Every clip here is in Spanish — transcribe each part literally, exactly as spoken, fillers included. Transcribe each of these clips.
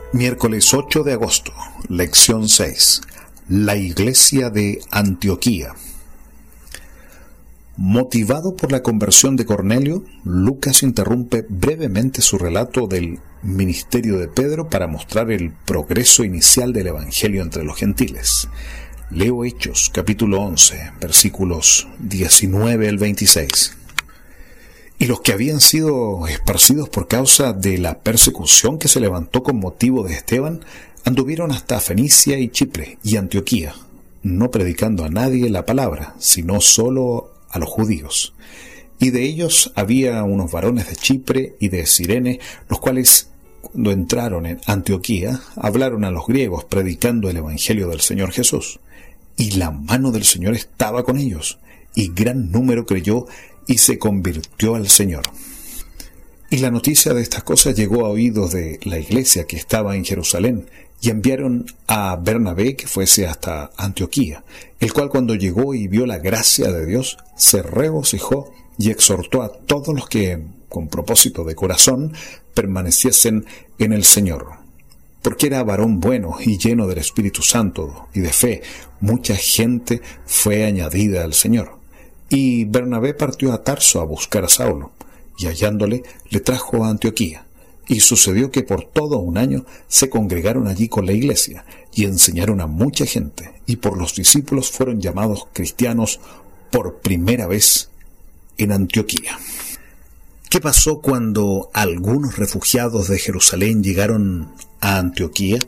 Miércoles ocho de agosto, lección seis. La iglesia de Antioquía. Motivado por la conversión de Cornelio, Lucas interrumpe brevemente su relato del ministerio de Pedro para mostrar el progreso inicial del evangelio entre los gentiles. Leo Hechos, capítulo once, versículos diecinueve al veintiséis. Y los que habían sido esparcidos por causa de la persecución que se levantó con motivo de Esteban, anduvieron hasta Fenicia y Chipre y Antioquía, no predicando a nadie la palabra, sino solo a los judíos. Y de ellos había unos varones de Chipre y de Cirene, los cuales, cuando entraron en Antioquía, hablaron a los griegos predicando el evangelio del Señor Jesús. Y la mano del Señor estaba con ellos, y gran número creyó y se convirtió al Señor. Y la noticia de estas cosas llegó a oídos de la iglesia que estaba en Jerusalén, y enviaron a Bernabé que fuese hasta Antioquía, el cual cuando llegó y vio la gracia de Dios, se regocijó y exhortó a todos los que, con propósito de corazón, permaneciesen en el Señor. Porque era varón bueno y lleno del Espíritu Santo y de fe, mucha gente fue añadida al Señor. Y Bernabé partió a Tarso a buscar a Saulo, y hallándole, le trajo a Antioquía. Y sucedió que por todo un año se congregaron allí con la iglesia, y enseñaron a mucha gente, y por los discípulos fueron llamados cristianos por primera vez en Antioquía. ¿Qué pasó cuando algunos refugiados de Jerusalén llegaron a Antioquía?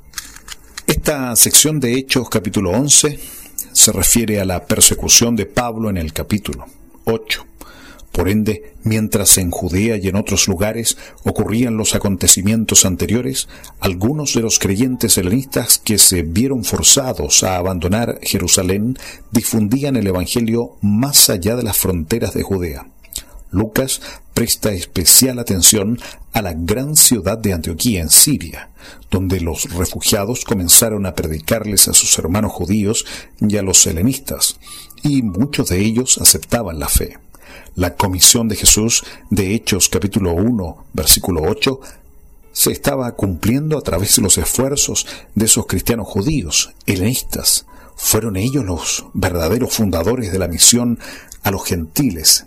Esta sección de Hechos capítulo once se refiere a la persecución de Pablo en el capítulo ocho. Por ende, mientras en Judea y en otros lugares ocurrían los acontecimientos anteriores, algunos de los creyentes helenistas que se vieron forzados a abandonar Jerusalén difundían el evangelio más allá de las fronteras de Judea. Lucas presta especial atención a la gran ciudad de Antioquía en Siria, donde los refugiados comenzaron a predicarles a sus hermanos judíos y a los helenistas, y muchos de ellos aceptaban la fe. La comisión de Jesús de Hechos capítulo uno, versículo ocho, se estaba cumpliendo a través de los esfuerzos de esos cristianos judíos, helenistas. Fueron ellos los verdaderos fundadores de la misión a los gentiles.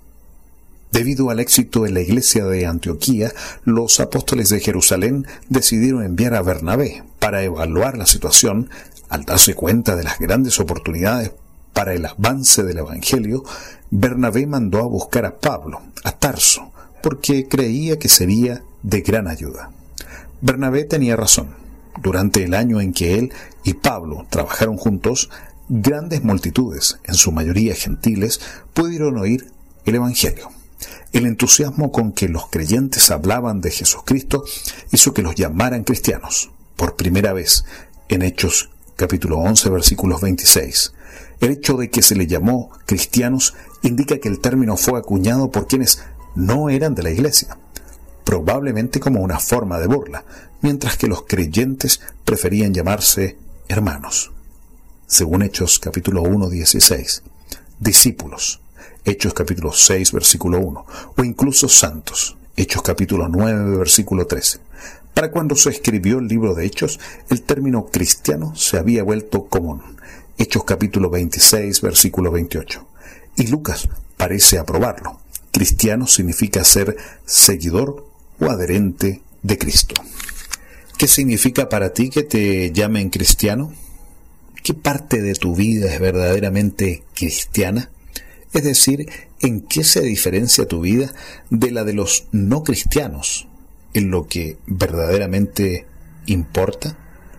Debido al éxito en la iglesia de Antioquía, los apóstoles de Jerusalén decidieron enviar a Bernabé para evaluar la situación. Al darse cuenta de las grandes oportunidades para el avance del evangelio, Bernabé mandó a buscar a Pablo, a Tarso, porque creía que sería de gran ayuda. Bernabé tenía razón. Durante el año en que él y Pablo trabajaron juntos, grandes multitudes, en su mayoría gentiles, pudieron oír el evangelio. El entusiasmo con que los creyentes hablaban de Jesucristo hizo que los llamaran cristianos, por primera vez, en Hechos capítulo once, versículos veintiséis. El hecho de que se le llamó cristianos indica que el término fue acuñado por quienes no eran de la iglesia, probablemente como una forma de burla, mientras que los creyentes preferían llamarse hermanos. Según Hechos capítulo uno, dieciséis, discípulos, Hechos capítulo seis, versículo uno, o incluso santos, Hechos capítulo nueve, versículo trece. Para cuando se escribió el libro de Hechos, el término cristiano se había vuelto común, Hechos capítulo veintiséis, versículo veintiocho. Y Lucas parece aprobarlo. Cristiano significa ser seguidor o adherente de Cristo. ¿Qué significa para ti que te llamen cristiano? ¿Qué parte de tu vida es verdaderamente cristiana? Es decir, ¿en qué se diferencia tu vida de la de los no cristianos en lo que verdaderamente importa?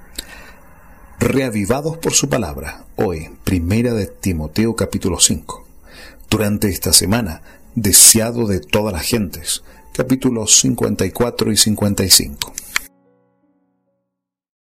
Reavivados por su palabra, hoy, primera de Timoteo capítulo cinco. Durante esta semana, deseado de todas las gentes, capítulos cincuenta y cuatro y cincuenta y cinco.